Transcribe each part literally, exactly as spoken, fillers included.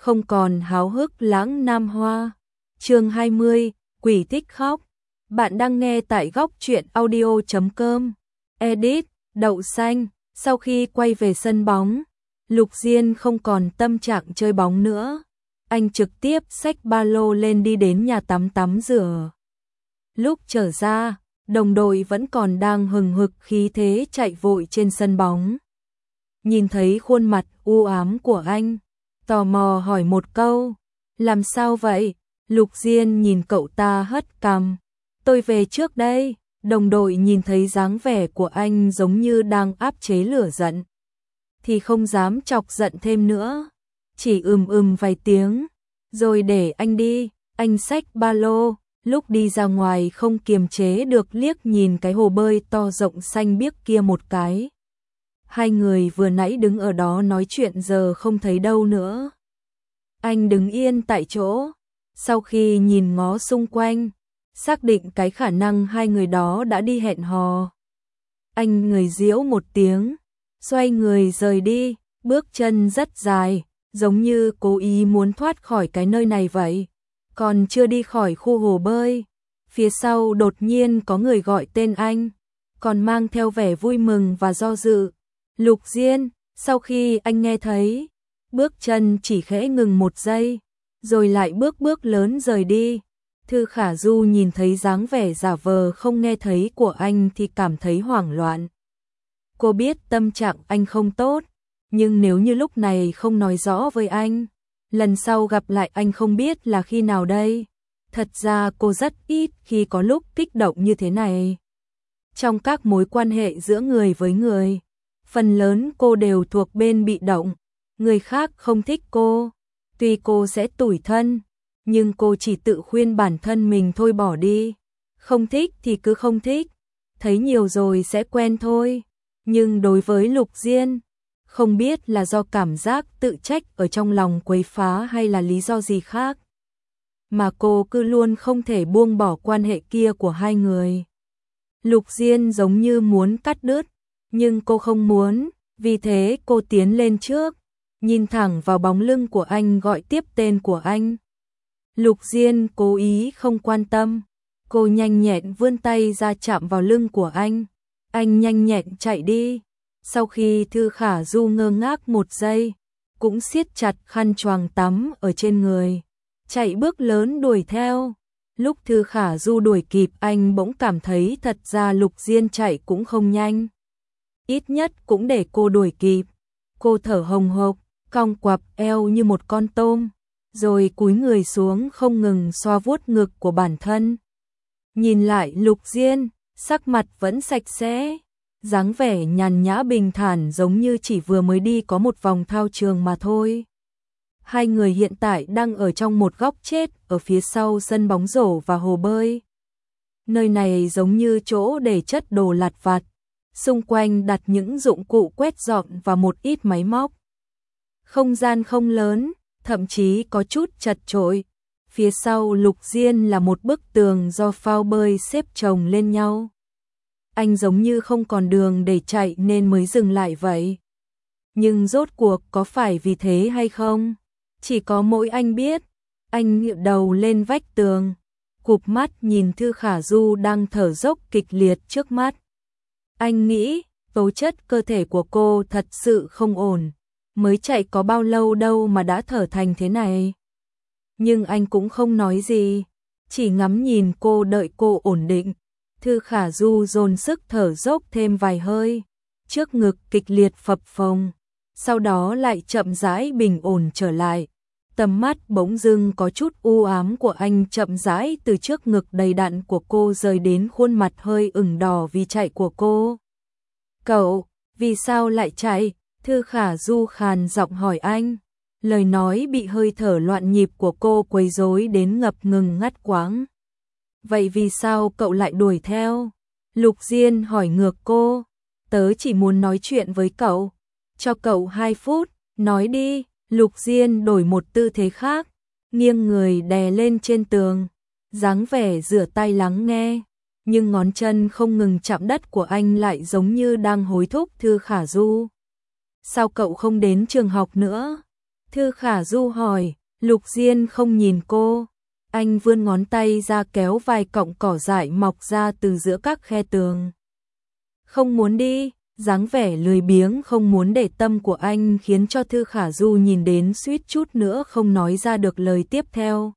không còn háo hức lãng nam hoa. Chương hai mươi, quỷ thích khóc. Bạn đang nghe tại góc truyện audio chấm com. Edit, đậu xanh. Sau khi quay về sân bóng, Lục Diên không còn tâm trạng chơi bóng nữa. Anh trực tiếp xách ba lô lên đi đến nhà tắm tắm rửa. Lúc trở ra, đồng đội vẫn còn đang hừng hực khí thế chạy vội trên sân bóng. Nhìn thấy khuôn mặt u ám của anh, tò mò hỏi một câu, làm sao vậy? Lục Diên nhìn cậu ta hất cằm, tôi về trước đây. Đồng đội nhìn thấy dáng vẻ của anh giống như đang áp chế lửa giận, thì không dám chọc giận thêm nữa, chỉ ừm ừm vài tiếng, rồi để anh đi. Anh xách ba lô, lúc đi ra ngoài không kiềm chế được liếc nhìn cái hồ bơi to rộng xanh biếc kia một cái. Hai người vừa nãy đứng ở đó nói chuyện giờ không thấy đâu nữa. Anh đứng yên tại chỗ, sau khi nhìn ngó xung quanh, xác định cái khả năng hai người đó đã đi hẹn hò. Anh người giễu một tiếng, xoay người rời đi, bước chân rất dài, giống như cố ý muốn thoát khỏi cái nơi này vậy. Còn chưa đi khỏi khu hồ bơi, phía sau đột nhiên có người gọi tên anh, còn mang theo vẻ vui mừng và do dự. Lục Diên, sau khi anh nghe thấy, bước chân chỉ khẽ ngừng một giây, rồi lại bước bước lớn rời đi. Thư Khả Du nhìn thấy dáng vẻ giả vờ không nghe thấy của anh thì cảm thấy hoảng loạn. Cô biết tâm trạng anh không tốt, nhưng nếu như lúc này không nói rõ với anh, lần sau gặp lại anh không biết là khi nào đây. Thật ra cô rất ít khi có lúc kích động như thế này. Trong các mối quan hệ giữa người với người, phần lớn cô đều thuộc bên bị động. Người khác không thích cô, tuy cô sẽ tủi thân, nhưng cô chỉ tự khuyên bản thân mình thôi bỏ đi. Không thích thì cứ không thích, thấy nhiều rồi sẽ quen thôi. Nhưng đối với Lục Diên, không biết là do cảm giác tự trách ở trong lòng quấy phá hay là lý do gì khác, mà cô cứ luôn không thể buông bỏ quan hệ kia của hai người. Lục Diên giống như muốn cắt đứt, nhưng cô không muốn, vì thế cô tiến lên trước, nhìn thẳng vào bóng lưng của anh gọi tiếp tên của anh. Lục Diên cố ý không quan tâm, cô nhanh nhẹn vươn tay ra chạm vào lưng của anh. Anh nhanh nhẹn chạy đi. Sau khi Thư Khả Du ngơ ngác một giây, cũng siết chặt khăn choàng tắm ở trên người, chạy bước lớn đuổi theo. Lúc Thư Khả Du đuổi kịp anh bỗng cảm thấy thật ra Lục Diên chạy cũng không nhanh. Ít nhất cũng để cô đuổi kịp. Cô thở hồng hộc, cong quặp eo như một con tôm, rồi cúi người xuống không ngừng xoa vuốt ngực của bản thân. Nhìn lại Lục Diên, sắc mặt vẫn sạch sẽ, dáng vẻ nhàn nhã bình thản giống như chỉ vừa mới đi có một vòng thao trường mà thôi. Hai người hiện tại đang ở trong một góc chết ở phía sau sân bóng rổ và hồ bơi. Nơi này giống như chỗ để chất đồ lặt vặt, xung quanh đặt những dụng cụ quét dọn và một ít máy móc. Không gian không lớn, thậm chí có chút chật chội. Phía sau Lục Diên là một bức tường do phao bơi xếp chồng lên nhau. Anh giống như không còn đường để chạy nên mới dừng lại vậy. Nhưng rốt cuộc có phải vì thế hay không? Chỉ có mỗi anh biết. Anh ngửa đầu lên vách tường, cụp mắt nhìn Thư Khả Du đang thở dốc kịch liệt trước mắt. Anh nghĩ, tố chất cơ thể của cô thật sự không ổn. Mới chạy có bao lâu đâu mà đã thở thành thế này. Nhưng anh cũng không nói gì, chỉ ngắm nhìn cô đợi cô ổn định. Thư Khả Du dồn sức thở dốc thêm vài hơi, trước ngực kịch liệt phập phồng, sau đó lại chậm rãi bình ổn trở lại. Tầm mắt bỗng dưng có chút u ám của anh chậm rãi từ trước ngực đầy đặn của cô rời đến khuôn mặt hơi ửng đỏ vì chạy của cô. Cậu, vì sao lại chạy? Thư Khả Du khàn giọng hỏi anh. Lời nói bị hơi thở loạn nhịp của cô quấy rối đến ngập ngừng ngắt quãng. Vậy vì sao cậu lại đuổi theo? Lục Diên hỏi ngược cô. Tớ chỉ muốn nói chuyện với cậu. Cho cậu hai phút, nói đi. Lục Diên đổi một tư thế khác, nghiêng người đè lên trên tường, dáng vẻ rửa tay lắng nghe. Nhưng ngón chân không ngừng chạm đất của anh lại giống như đang hối thúc Thư Khả Du. Sao cậu không đến trường học nữa? Thư Khả Du hỏi, Lục Diên không nhìn cô. Anh vươn ngón tay ra kéo vài cọng cỏ dại mọc ra từ giữa các khe tường. Không muốn đi, dáng vẻ lười biếng không muốn để tâm của anh khiến cho Thư Khả Du nhìn đến suýt chút nữa không nói ra được lời tiếp theo.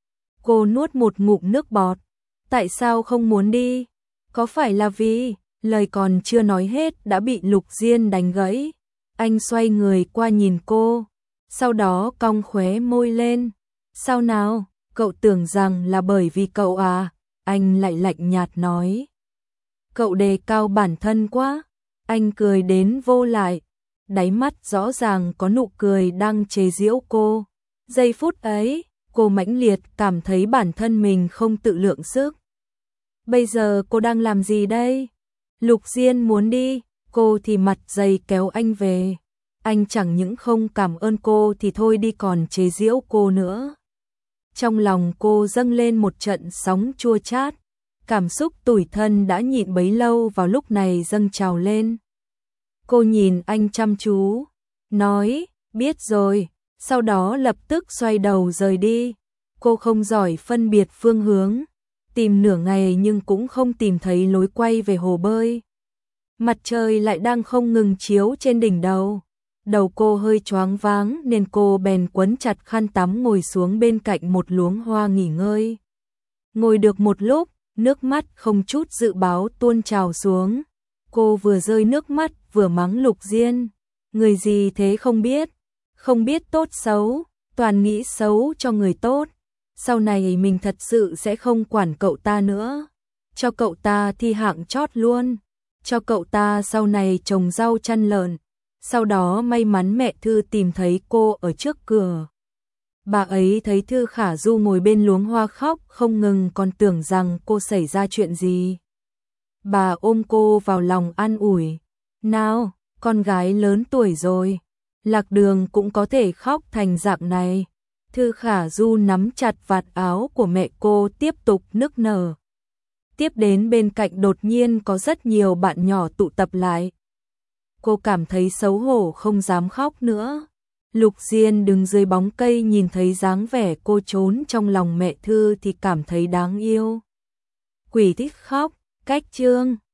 Cô nuốt một ngụm nước bọt. Tại sao không muốn đi? Có phải là vì... Lời còn chưa nói hết đã bị Lục Diên đánh gãy. Anh xoay người qua nhìn cô, sau đó cong khóe môi lên. Sao nào, cậu tưởng rằng là bởi vì cậu à? Anh lại lạnh nhạt nói. Cậu đề cao bản thân quá. Anh cười đến vô lại, đáy mắt rõ ràng có nụ cười đang chế giễu cô. Giây phút ấy, cô mãnh liệt cảm thấy bản thân mình không tự lượng sức. Bây giờ cô đang làm gì đây? Lục Diên muốn đi, cô thì mặt dày kéo anh về. Anh chẳng những không cảm ơn cô thì thôi đi còn chế giễu cô nữa. Trong lòng cô dâng lên một trận sóng chua chát. Cảm xúc tủi thân đã nhịn bấy lâu vào lúc này dâng trào lên. Cô nhìn anh chăm chú, nói, biết rồi, sau đó lập tức xoay đầu rời đi. Cô không giỏi phân biệt phương hướng, tìm nửa ngày nhưng cũng không tìm thấy lối quay về hồ bơi. Mặt trời lại đang không ngừng chiếu trên đỉnh đầu. Đầu cô hơi choáng váng nên cô bèn quấn chặt khăn tắm ngồi xuống bên cạnh một luống hoa nghỉ ngơi. Ngồi được một lúc, nước mắt không chút dự báo tuôn trào xuống. Cô vừa rơi nước mắt vừa mắng Lục Diên. Người gì thế không biết, không biết tốt xấu, toàn nghĩ xấu cho người tốt. Sau này mình thật sự sẽ không quản cậu ta nữa. Cho cậu ta thi hạng chót luôn. Cho cậu ta sau này trồng rau chăn lợn. Sau đó may mắn mẹ Thư tìm thấy cô ở trước cửa. Bà ấy thấy Thư Khả Du ngồi bên luống hoa khóc không ngừng còn tưởng rằng cô xảy ra chuyện gì. Bà ôm cô vào lòng an ủi. Nào, con gái lớn tuổi rồi. Lạc đường cũng có thể khóc thành dạng này. Thư Khả Du nắm chặt vạt áo của mẹ cô tiếp tục nức nở. Tiếp đến bên cạnh đột nhiên có rất nhiều bạn nhỏ tụ tập lại. Cô cảm thấy xấu hổ không dám khóc nữa. Lục Diên đứng dưới bóng cây nhìn thấy dáng vẻ cô trốn trong lòng mẹ Thư thì cảm thấy đáng yêu. Quỷ thích khóc, cách chương.